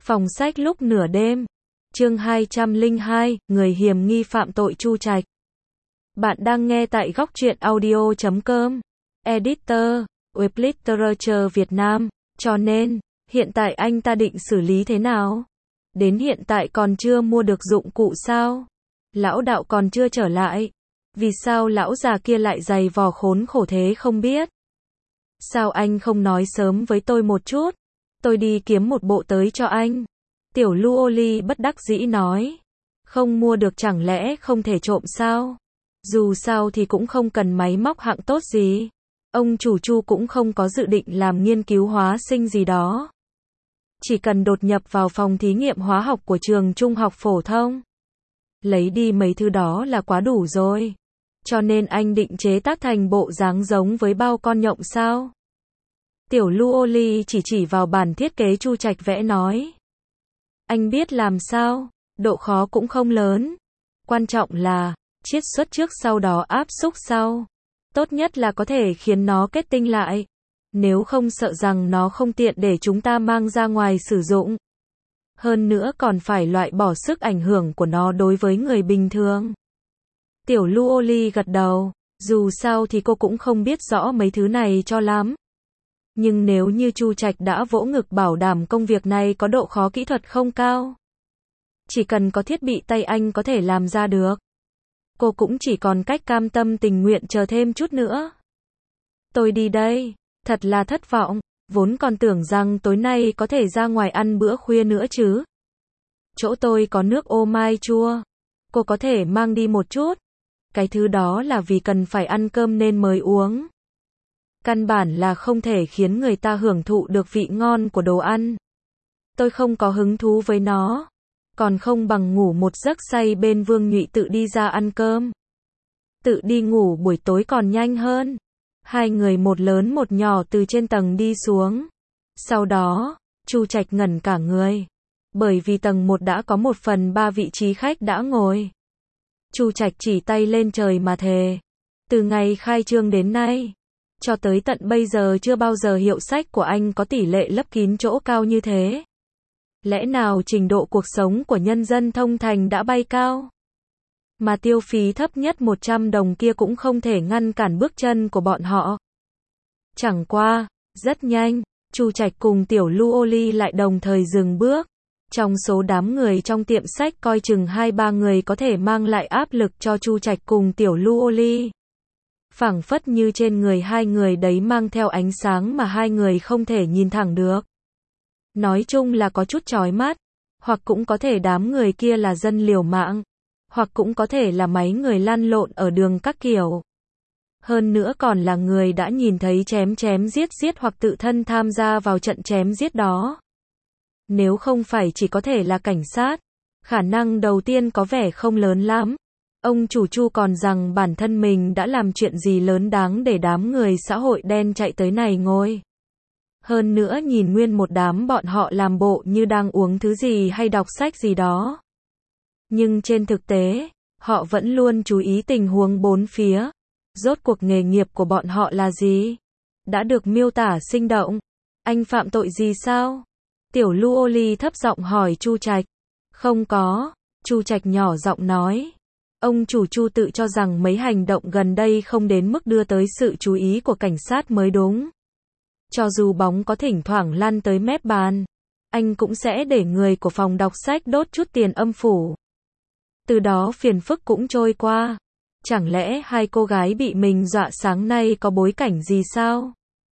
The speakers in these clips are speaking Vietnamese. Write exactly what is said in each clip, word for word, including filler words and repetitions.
Phòng sách lúc nửa đêm. Chương hai trăm lẻ hai, người hiểm nghi phạm tội Chu Trạch. Bạn đang nghe tại góc truyện audio chấm com. Editor, Web Literature Việt Nam. Cho nên, hiện tại anh ta định xử lý thế nào? Đến hiện tại còn chưa mua được dụng cụ sao? Lão đạo còn chưa trở lại. Vì sao lão già kia lại giày vò khốn khổ thế không biết? Sao anh không nói sớm với tôi một chút? Tôi đi kiếm một bộ tới cho anh. Tiểu Luoli bất đắc dĩ nói. Không mua được chẳng lẽ không thể trộm sao? Dù sao thì cũng không cần máy móc hạng tốt gì. Ông chủ Chu cũng không có dự định làm nghiên cứu hóa sinh gì đó. Chỉ cần đột nhập vào phòng thí nghiệm hóa học của trường trung học phổ thông. Lấy đi mấy thứ đó là quá đủ rồi. Cho nên anh định chế tác thành bộ dáng giống với bao con nhộng sao? Tiểu Luoli chỉ chỉ vào bản thiết kế Chu Trạch vẽ nói. Anh biết làm sao, độ khó cũng không lớn. Quan trọng là, chiết xuất trước sau đó áp xúc sau. Tốt nhất là có thể khiến nó kết tinh lại. Nếu không sợ rằng nó không tiện để chúng ta mang ra ngoài sử dụng. Hơn nữa còn phải loại bỏ sức ảnh hưởng của nó đối với người bình thường. Tiểu Luoli gật đầu, dù sao thì cô cũng không biết rõ mấy thứ này cho lắm. Nhưng nếu như Chu Trạch đã vỗ ngực bảo đảm công việc này có độ khó kỹ thuật không cao. Chỉ cần có thiết bị tay anh có thể làm ra được. Cô cũng chỉ còn cách cam tâm tình nguyện chờ thêm chút nữa. Tôi đi đây, thật là thất vọng, vốn còn tưởng rằng tối nay có thể ra ngoài ăn bữa khuya nữa chứ. Chỗ tôi có nước ô mai chua, cô có thể mang đi một chút. Cái thứ đó là vì cần phải ăn cơm nên mới uống. Căn bản là không thể khiến người ta hưởng thụ được vị ngon của đồ ăn. Tôi không có hứng thú với nó. Còn không bằng ngủ một giấc say bên Vương Nhụy tự đi ra ăn cơm. Tự đi ngủ buổi tối còn nhanh hơn. Hai người một lớn một nhỏ từ trên tầng đi xuống. Sau đó, Chu Trạch ngẩn cả người. Bởi vì tầng một đã có một phần ba vị trí khách đã ngồi. Chu Trạch chỉ tay lên trời mà thề. Từ ngày khai trương đến nay, cho tới tận bây giờ chưa bao giờ hiệu sách của anh có tỷ lệ lấp kín chỗ cao như thế. Lẽ nào trình độ cuộc sống của nhân dân thông thành đã bay cao? Mà tiêu phí thấp nhất một trăm đồng kia cũng không thể ngăn cản bước chân của bọn họ. Chẳng qua, rất nhanh, Chu Trạch cùng Tiểu Luoli lại đồng thời dừng bước. Trong số đám người trong tiệm sách coi chừng hai ba người có thể mang lại áp lực cho Chu Trạch cùng Tiểu Luoli. Phảng phất như trên người hai người đấy mang theo ánh sáng mà hai người không thể nhìn thẳng được. Nói chung là có chút chói mắt, hoặc cũng có thể đám người kia là dân liều mạng, hoặc cũng có thể là mấy người lăn lộn ở đường các kiểu. Hơn nữa còn là người đã nhìn thấy chém chém giết giết hoặc tự thân tham gia vào trận chém giết đó. Nếu không phải chỉ có thể là cảnh sát, khả năng đầu tiên có vẻ không lớn lắm. Ông chủ Chu còn rằng bản thân mình đã làm chuyện gì lớn đáng để đám người xã hội đen chạy tới này ngồi. Hơn nữa nhìn nguyên một đám bọn họ làm bộ như đang uống thứ gì hay đọc sách gì đó. Nhưng trên thực tế, họ vẫn luôn chú ý tình huống bốn phía. Rốt cuộc nghề nghiệp của bọn họ là gì? Đã được miêu tả sinh động. Anh phạm tội gì sao? Tiểu Luoli thấp giọng hỏi Chu Trạch. Không có, Chu Trạch nhỏ giọng nói. Ông chủ Chu tự cho rằng mấy hành động gần đây không đến mức đưa tới sự chú ý của cảnh sát mới đúng. Cho dù bóng có thỉnh thoảng lăn tới mép bàn, anh cũng sẽ để người của phòng đọc sách đốt chút tiền âm phủ. Từ đó phiền phức cũng trôi qua. Chẳng lẽ hai cô gái bị mình dọa sáng nay có bối cảnh gì sao?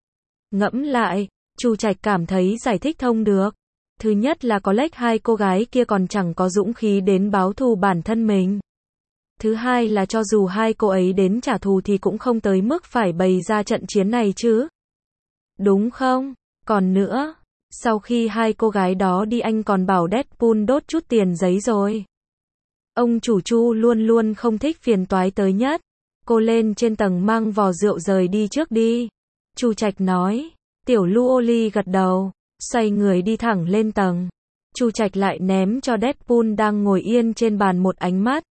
Ngẫm lại, Chu Trạch cảm thấy giải thích thông được. Thứ nhất là có lẽ hai cô gái kia còn chẳng có dũng khí đến báo thù bản thân mình. Thứ hai là cho dù hai cô ấy đến trả thù thì cũng không tới mức phải bày ra trận chiến này chứ. Đúng không? Còn nữa, sau khi hai cô gái đó đi anh còn bảo Deadpool đốt chút tiền giấy rồi. Ông chủ Chu luôn luôn không thích phiền toái tới nhất. Cô lên trên tầng mang vò rượu rời đi trước đi. Chu Trạch nói. Tiểu Luoli gật đầu, xoay người đi thẳng lên tầng. Chu Trạch lại ném cho Deadpool đang ngồi yên trên bàn một ánh mắt.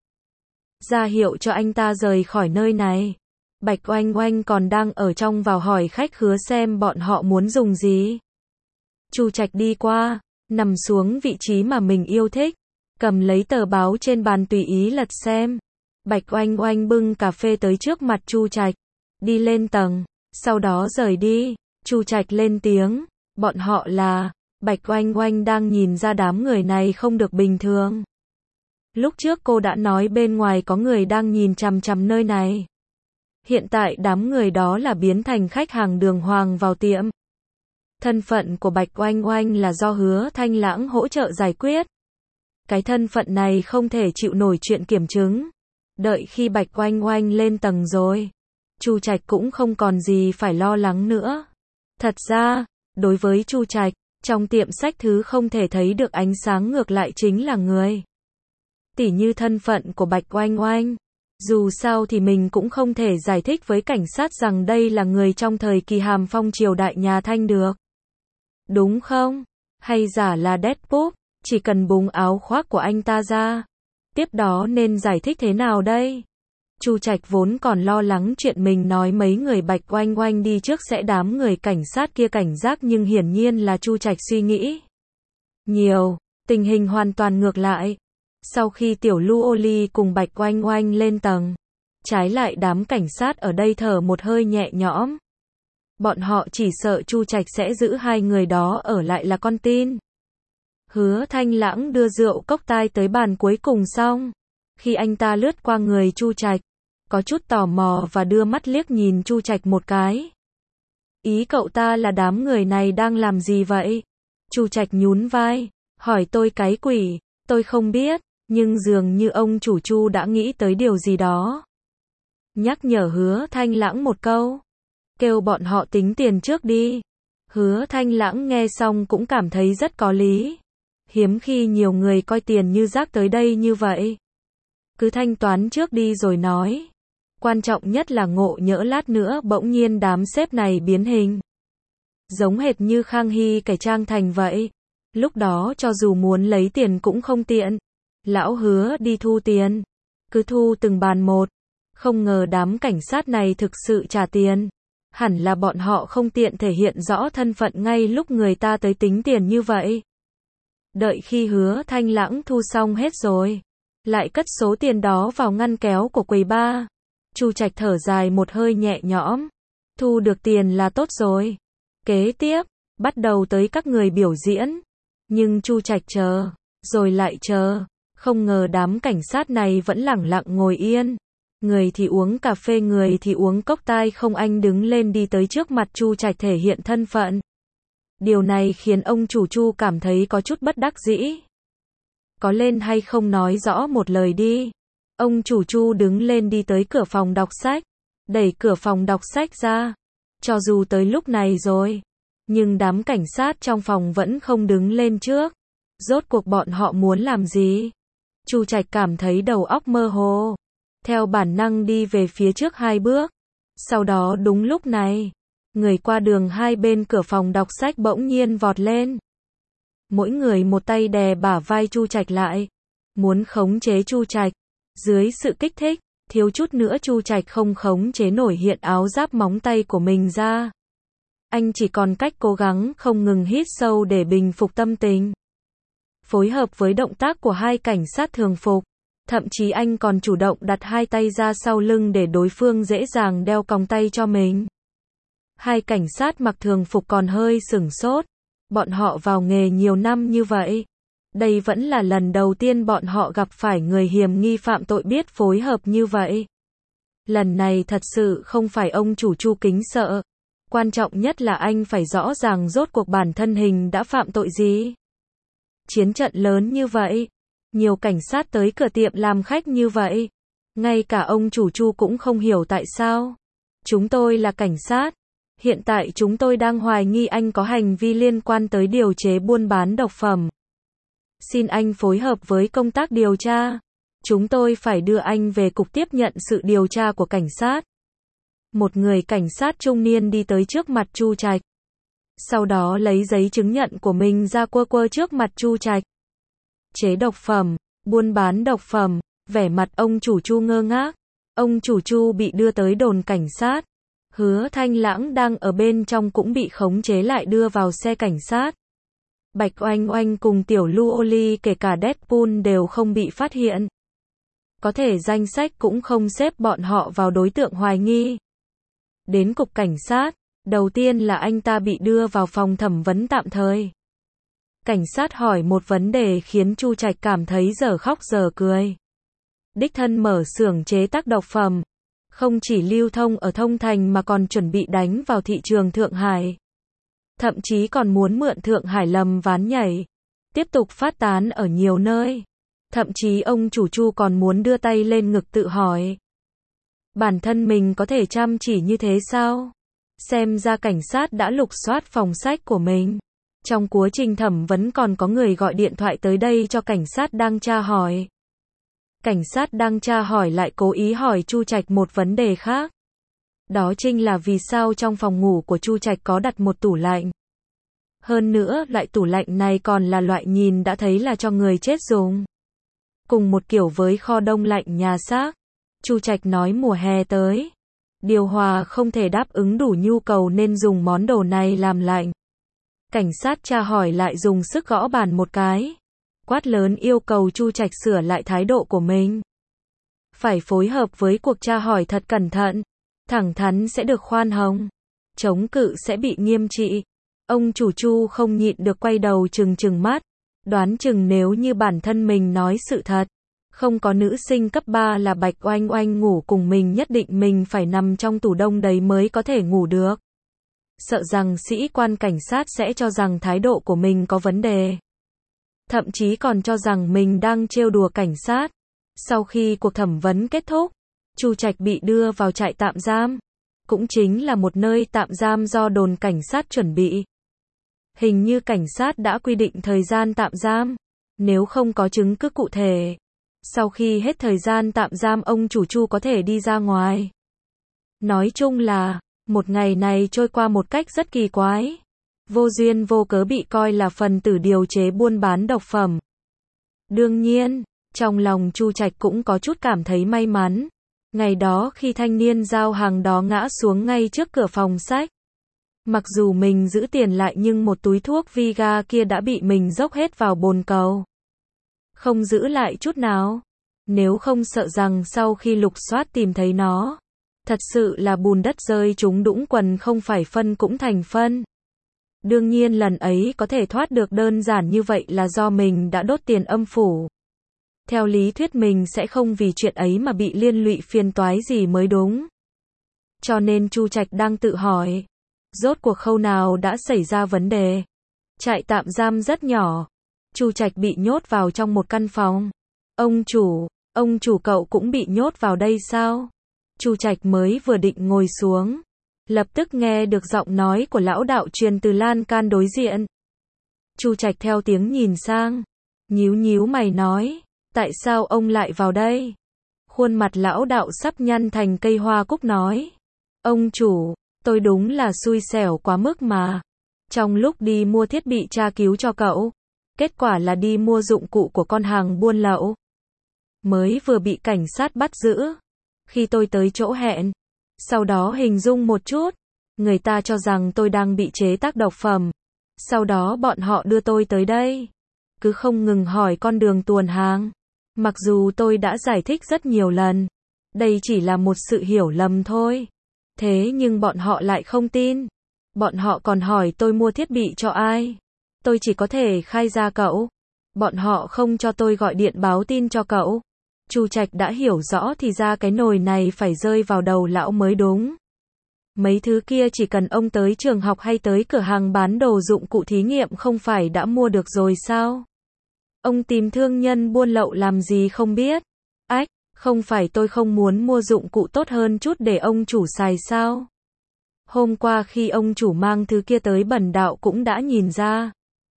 Ra hiệu cho anh ta rời khỏi nơi này. Bạch Oanh Oanh còn đang ở trong vào hỏi khách khứa xem bọn họ muốn dùng gì. Chu Trạch đi qua, nằm xuống vị trí mà mình yêu thích, cầm lấy tờ báo trên bàn tùy ý lật xem. Bạch Oanh Oanh bưng cà phê tới trước mặt Chu Trạch, đi lên tầng, sau đó rời đi. Chu Trạch lên tiếng, bọn họ là, Bạch Oanh Oanh đang nhìn ra đám người này không được bình thường. Lúc trước cô đã nói bên ngoài có người đang nhìn chằm chằm nơi này. Hiện tại đám người đó là biến thành khách hàng đường hoàng vào tiệm. Thân phận của Bạch Oanh Oanh là do Hứa Thanh Lãng hỗ trợ giải quyết. Cái thân phận này không thể chịu nổi chuyện kiểm chứng. Đợi khi Bạch Oanh Oanh lên tầng rồi, Chu Trạch cũng không còn gì phải lo lắng nữa. Thật ra, đối với Chu Trạch, trong tiệm sách thứ không thể thấy được ánh sáng ngược lại chính là người. Tỉ như thân phận của Bạch Oanh Oanh. Dù sao thì mình cũng không thể giải thích với cảnh sát rằng đây là người trong thời kỳ Hàm Phong triều đại nhà Thanh được. Đúng không? Hay giả là Deadpool, chỉ cần bùng áo khoác của anh ta ra. Tiếp đó nên giải thích thế nào đây? Chu Trạch vốn còn lo lắng chuyện mình nói mấy người Bạch Oanh Oanh đi trước sẽ đám người cảnh sát kia cảnh giác, nhưng hiển nhiên là Chu Trạch suy nghĩ nhiều, tình hình hoàn toàn ngược lại. Sau khi Tiểu Lưu Ô Ly cùng Bạch Oanh Oanh lên tầng, trái lại đám cảnh sát ở đây thở một hơi nhẹ nhõm. Bọn họ chỉ sợ Chu Trạch sẽ giữ hai người đó ở lại là con tin. Hứa Thanh Lãng đưa rượu cốc tai tới bàn cuối cùng xong. Khi anh ta lướt qua người Chu Trạch, có chút tò mò và đưa mắt liếc nhìn Chu Trạch một cái. Ý cậu ta là đám người này đang làm gì vậy? Chu Trạch nhún vai, hỏi tôi cái quỷ, tôi không biết, nhưng dường như ông chủ Chu đã nghĩ tới điều gì đó. Nhắc nhở Hứa Thanh Lãng một câu, kêu bọn họ tính tiền trước đi. Hứa Thanh Lãng nghe xong cũng cảm thấy rất có lý. Hiếm khi nhiều người coi tiền như rác tới đây như vậy. Cứ thanh toán trước đi rồi nói. Quan trọng nhất là ngộ nhỡ lát nữa bỗng nhiên đám sếp này biến hình. Giống hệt như Khang Hy cải trang thành vậy. Lúc đó cho dù muốn lấy tiền cũng không tiện. Lão Hứa đi thu tiền. Cứ thu từng bàn một. Không ngờ đám cảnh sát này thực sự trả tiền. Hẳn là bọn họ không tiện thể hiện rõ thân phận ngay lúc người ta tới tính tiền như vậy. Đợi khi Hứa Thanh Lãng thu xong hết rồi, lại cất số tiền đó vào ngăn kéo của quầy bar. Chu Trạch thở dài một hơi nhẹ nhõm. Thu được tiền là tốt rồi. Kế tiếp, bắt đầu tới các người biểu diễn. Nhưng Chu Trạch chờ, rồi lại chờ. Không ngờ đám cảnh sát này vẫn lẳng lặng ngồi yên. Người thì uống cà phê, người thì uống cốc tai, không anh đứng lên đi tới trước mặt Chu Trạch thể hiện thân phận. Điều này khiến ông chủ Chu cảm thấy có chút bất đắc dĩ. Có lên hay không nói rõ một lời đi. Ông chủ Chu đứng lên đi tới cửa phòng đọc sách, đẩy cửa phòng đọc sách ra. Cho dù tới lúc này rồi, nhưng đám cảnh sát trong phòng vẫn không đứng lên trước. Rốt cuộc bọn họ muốn làm gì? Chu Trạch cảm thấy đầu óc mơ hồ. Theo bản năng đi về phía trước hai bước. Sau đó đúng lúc này, người qua đường hai bên cửa phòng đọc sách bỗng nhiên vọt lên. Mỗi người một tay đè bả vai Chu Trạch lại, muốn khống chế Chu Trạch. Dưới sự kích thích, thiếu chút nữa Chu Trạch không khống chế nổi hiện áo giáp móng tay của mình ra. Anh chỉ còn cách cố gắng không ngừng hít sâu để bình phục tâm tình. Phối hợp với động tác của hai cảnh sát thường phục, thậm chí anh còn chủ động đặt hai tay ra sau lưng để đối phương dễ dàng đeo còng tay cho mình. Hai cảnh sát mặc thường phục còn hơi sửng sốt. Bọn họ vào nghề nhiều năm như vậy. Đây vẫn là lần đầu tiên bọn họ gặp phải người hiểm nghi phạm tội biết phối hợp như vậy. Lần này thật sự không phải ông chủ Chu kính sợ. Quan trọng nhất là anh phải rõ ràng rốt cuộc bản thân hình đã phạm tội gì. Chiến trận lớn như vậy. Nhiều cảnh sát tới cửa tiệm làm khách như vậy. Ngay cả ông chủ Chu cũng không hiểu tại sao. Chúng tôi là cảnh sát. Hiện tại chúng tôi đang hoài nghi anh có hành vi liên quan tới điều chế buôn bán độc phẩm. Xin anh phối hợp với công tác điều tra. Chúng tôi phải đưa anh về cục tiếp nhận sự điều tra của cảnh sát. Một người cảnh sát trung niên đi tới trước mặt Chu Trạch. Sau đó lấy giấy chứng nhận của mình ra quơ quơ trước mặt Chu Trạch. Chế độc phẩm, buôn bán độc phẩm, vẻ mặt ông chủ Chu ngơ ngác. Ông chủ Chu bị đưa tới đồn cảnh sát. Hứa Thanh Lãng đang ở bên trong cũng bị khống chế lại đưa vào xe cảnh sát. Bạch Oanh Oanh cùng Tiểu Lưu Oli kể cả Deadpool đều không bị phát hiện. Có thể danh sách cũng không xếp bọn họ vào đối tượng hoài nghi. Đến cục cảnh sát, đầu tiên là anh ta bị đưa vào phòng thẩm vấn tạm thời. Cảnh sát hỏi một vấn đề khiến Chu Trạch cảm thấy dở khóc dở cười. Đích thân mở xưởng chế tác độc phẩm, không chỉ lưu thông ở Thông Thành mà còn chuẩn bị đánh vào thị trường Thượng Hải. Thậm chí còn muốn mượn Thượng Hải lầm ván nhảy, tiếp tục phát tán ở nhiều nơi. Thậm chí ông chủ Chu còn muốn đưa tay lên ngực tự hỏi, bản thân mình có thể chăm chỉ như thế sao? Xem ra cảnh sát đã lục soát phòng sách của mình. Trong quá trình thẩm vấn còn có người gọi điện thoại tới đây cho cảnh sát đang tra hỏi. Cảnh sát đang tra hỏi lại cố ý hỏi Chu Trạch một vấn đề khác. Đó chính là vì sao trong phòng ngủ của Chu Trạch có đặt một tủ lạnh. Hơn nữa, loại tủ lạnh này còn là loại nhìn đã thấy là cho người chết dùng. Cùng một kiểu với kho đông lạnh nhà xác. Chu Trạch nói mùa hè tới, điều hòa không thể đáp ứng đủ nhu cầu nên dùng món đồ này làm lạnh. Cảnh sát tra hỏi lại dùng sức gõ bàn một cái, quát lớn yêu cầu Chu Trạch sửa lại thái độ của mình. Phải phối hợp với cuộc tra hỏi thật cẩn thận, thẳng thắn sẽ được khoan hồng, chống cự sẽ bị nghiêm trị. Ông chủ Chu không nhịn được quay đầu trừng trừng mắt, đoán chừng nếu như bản thân mình nói sự thật, không có nữ sinh cấp ba là Bạch Oanh Oanh ngủ cùng mình nhất định mình phải nằm trong tủ đông đấy mới có thể ngủ được. Sợ rằng sĩ quan cảnh sát sẽ cho rằng thái độ của mình có vấn đề. Thậm chí còn cho rằng mình đang trêu đùa cảnh sát. Sau khi cuộc thẩm vấn kết thúc, Chu Trạch bị đưa vào trại tạm giam. Cũng chính là một nơi tạm giam do đồn cảnh sát chuẩn bị. Hình như cảnh sát đã quy định thời gian tạm giam. Nếu không có chứng cứ cụ thể, sau khi hết thời gian tạm giam ông chủ Chu có thể đi ra ngoài. Nói chung là, một ngày này trôi qua một cách rất kỳ quái. Vô duyên vô cớ bị coi là phần tử điều chế buôn bán độc phẩm. Đương nhiên, trong lòng Chu Trạch cũng có chút cảm thấy may mắn. Ngày đó khi thanh niên giao hàng đó ngã xuống ngay trước cửa phòng sách. Mặc dù mình giữ tiền lại nhưng một túi thuốc Viga kia đã bị mình dốc hết vào bồn cầu. Không giữ lại chút nào. Nếu không sợ rằng sau khi lục soát tìm thấy nó, thật sự là bùn đất rơi trúng đũng quần không phải phân cũng thành phân. Đương nhiên lần ấy có thể thoát được đơn giản như vậy là do mình đã đốt tiền âm phủ. Theo lý thuyết mình sẽ không vì chuyện ấy mà bị liên lụy phiền toái gì mới đúng. Cho nên Chu Trạch đang tự hỏi, rốt cuộc khâu nào đã xảy ra vấn đề. Trại tạm giam rất nhỏ. Chu Trạch bị nhốt vào trong một căn phòng. Ông chủ, ông chủ cậu cũng bị nhốt vào đây sao? Chu Trạch mới vừa định ngồi xuống, lập tức nghe được giọng nói của lão đạo truyền từ lan can đối diện. Chu Trạch theo tiếng nhìn sang, nhíu nhíu mày nói, tại sao ông lại vào đây? Khuôn mặt lão đạo sắp nhăn thành cây hoa cúc nói, ông chủ, tôi đúng là xui xẻo quá mức mà. Trong lúc đi mua thiết bị tra cứu cho cậu, kết quả là đi mua dụng cụ của con hàng buôn lậu. Mới vừa bị cảnh sát bắt giữ. Khi tôi tới chỗ hẹn, sau đó hình dung một chút, người ta cho rằng tôi đang bị chế tác độc phẩm. Sau đó bọn họ đưa tôi tới đây, cứ không ngừng hỏi con đường tuồn hàng. Mặc dù tôi đã giải thích rất nhiều lần, đây chỉ là một sự hiểu lầm thôi. Thế nhưng bọn họ lại không tin. Bọn họ còn hỏi tôi mua thiết bị cho ai. Tôi chỉ có thể khai ra cậu. Bọn họ không cho tôi gọi điện báo tin cho cậu. Chu Trạch đã hiểu rõ thì ra cái nồi này phải rơi vào đầu lão mới đúng. Mấy thứ kia chỉ cần ông tới trường học hay tới cửa hàng bán đồ dụng cụ thí nghiệm không phải đã mua được rồi sao? Ông tìm thương nhân buôn lậu làm gì không biết? Ách, không phải tôi không muốn mua dụng cụ tốt hơn chút để ông chủ xài sao? Hôm qua khi ông chủ mang thứ kia tới bần đạo cũng đã nhìn ra.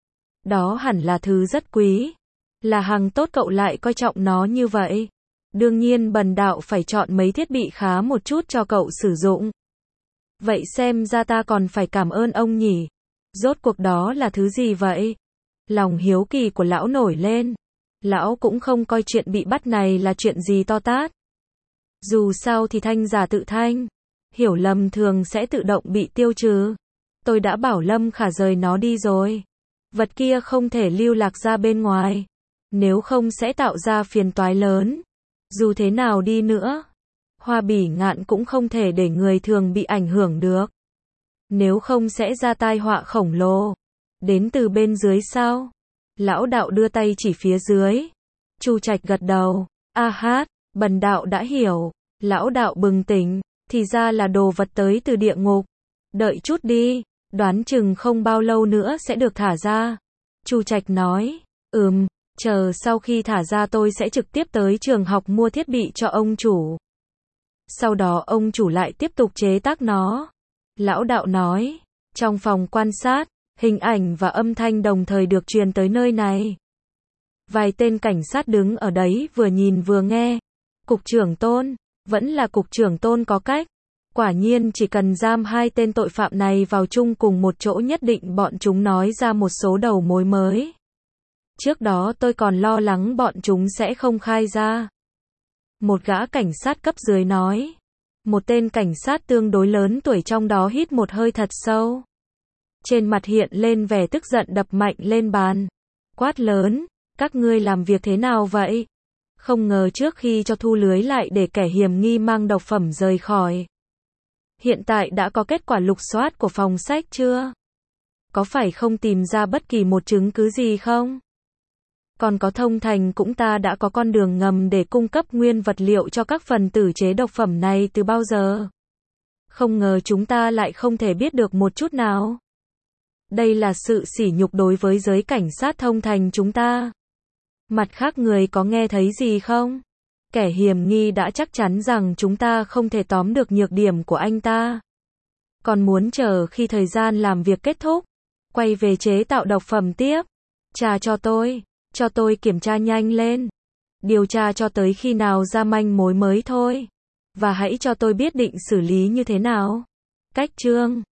Đó hẳn là thứ rất quý. Là hàng tốt cậu lại coi trọng nó như vậy. Đương nhiên bần đạo phải chọn mấy thiết bị khá một chút cho cậu sử dụng. Vậy xem ra ta còn phải cảm ơn ông nhỉ. Rốt cuộc đó là thứ gì vậy? Lòng hiếu kỳ của lão nổi lên. Lão cũng không coi chuyện bị bắt này là chuyện gì to tát. Dù sao thì thanh giả tự thanh. Hiểu lầm thường sẽ tự động bị tiêu trừ. Tôi đã bảo Lâm Khả rời nó đi rồi. Vật kia không thể lưu lạc ra bên ngoài. Nếu không sẽ tạo ra phiền toái lớn. Dù thế nào đi nữa, Hoa Bỉ Ngạn cũng không thể để người thường bị ảnh hưởng được. Nếu không sẽ ra tai họa khổng lồ. Đến từ bên dưới sao? Lão đạo đưa tay chỉ phía dưới. Chu Trạch gật đầu. A hát, bần đạo đã hiểu. Lão đạo bừng tỉnh, thì ra là đồ vật tới từ địa ngục. Đợi chút đi, đoán chừng không bao lâu nữa sẽ được thả ra. Chu Trạch nói, ừm, chờ sau khi thả ra tôi sẽ trực tiếp tới trường học mua thiết bị cho ông chủ. Sau đó ông chủ lại tiếp tục chế tác nó. Lão đạo nói, trong phòng quan sát, hình ảnh và âm thanh đồng thời được truyền tới nơi này. Vài tên cảnh sát đứng ở đấy vừa nhìn vừa nghe. Cục trưởng Tôn, vẫn là cục trưởng Tôn có cách. Quả nhiên chỉ cần giam hai tên tội phạm này vào chung cùng một chỗ nhất định bọn chúng nói ra một số đầu mối mới. Trước đó tôi còn lo lắng bọn chúng sẽ không khai ra. Một gã cảnh sát cấp dưới nói. Một tên cảnh sát tương đối lớn tuổi trong đó hít một hơi thật sâu. Trên mặt hiện lên vẻ tức giận đập mạnh lên bàn. Quát lớn, các ngươi làm việc thế nào vậy? Không ngờ trước khi cho thu lưới lại để kẻ hiểm nghi mang độc phẩm rời khỏi. Hiện tại đã có kết quả lục soát của phòng sách chưa? Có phải không tìm ra bất kỳ một chứng cứ gì không? Còn có Thông Thành cũng ta đã có con đường ngầm để cung cấp nguyên vật liệu cho các phần tử chế độc phẩm này từ bao giờ? Không ngờ chúng ta lại không thể biết được một chút nào. Đây là sự sỉ nhục đối với giới cảnh sát Thông Thành chúng ta. Mặt khác người có nghe thấy gì không? Kẻ hiểm nghi đã chắc chắn rằng chúng ta không thể tóm được nhược điểm của anh ta. Còn muốn chờ khi thời gian làm việc kết thúc, quay về chế tạo độc phẩm tiếp. Trả cho tôi, cho tôi kiểm tra nhanh lên. Điều tra cho tới khi nào ra manh mối mới thôi. Và hãy cho tôi biết định xử lý như thế nào. Cách chương